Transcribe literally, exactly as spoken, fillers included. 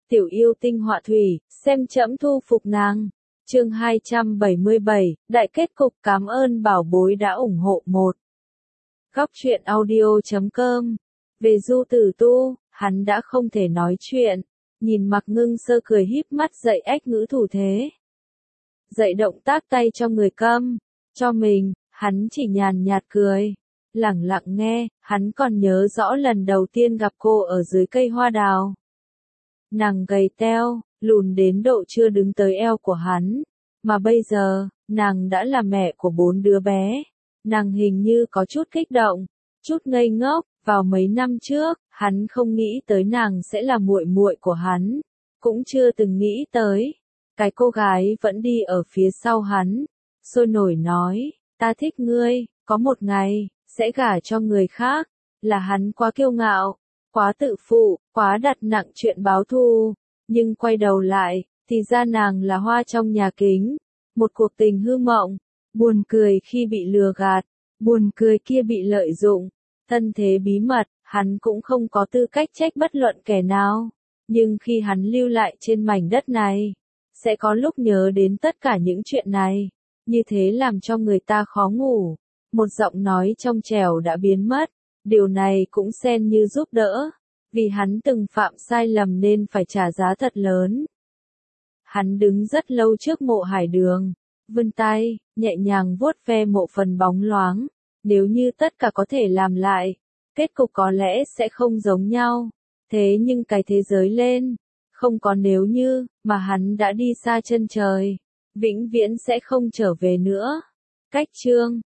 tiểu yêu tinh họa thủy, xem trẫm thu phục nàng. Chương hai trăm bảy mươi bảy, đại kết cục. Cảm ơn bảo bối đã ủng hộ một. Góc truyện audio chấm com. Về Du Tử Tu, hắn đã không thể nói chuyện, nhìn Mạc Ngưng Sơ cười híp mắt dạy ách ngữ thủ thế. Dạy động tác tay cho người câm, cho mình, hắn chỉ nhàn nhạt cười, lẳng lặng nghe. Hắn còn nhớ rõ lần đầu tiên gặp cô ở dưới cây hoa đào. Nàng gầy teo, lùn đến độ chưa đứng tới eo của hắn, mà bây giờ, nàng đã là mẹ của bốn đứa bé. Nàng hình như có chút kích động, chút ngây ngốc. Vào mấy năm trước, hắn không nghĩ tới nàng sẽ là muội muội của hắn, cũng chưa từng nghĩ tới. Cái cô gái vẫn đi ở phía sau hắn, sôi nổi nói, ta thích ngươi, có một ngày, sẽ gả cho người khác. Là hắn quá kiêu ngạo, quá tự phụ, quá đặt nặng chuyện báo thù. Nhưng quay đầu lại, thì ra nàng là hoa trong nhà kính. Một cuộc tình hư mộng, buồn cười khi bị lừa gạt, buồn cười kia bị lợi dụng. Thân thế bí mật, hắn cũng không có tư cách trách bất luận kẻ nào. Nhưng khi hắn lưu lại trên mảnh đất này, sẽ có lúc nhớ đến tất cả những chuyện này. Như thế làm cho người ta khó ngủ. Một giọng nói trong trẻo đã biến mất. Điều này cũng xem như giúp đỡ. Vì hắn từng phạm sai lầm nên phải trả giá thật lớn. Hắn đứng rất lâu trước mộ Hải Đường, vươn tay, nhẹ nhàng vuốt ve mộ phần bóng loáng. Nếu như tất cả có thể làm lại, kết cục có lẽ sẽ không giống nhau. Thế nhưng cái thế giới lên, không có nếu như, mà hắn đã đi xa chân trời, vĩnh viễn sẽ không trở về nữa. Cách chương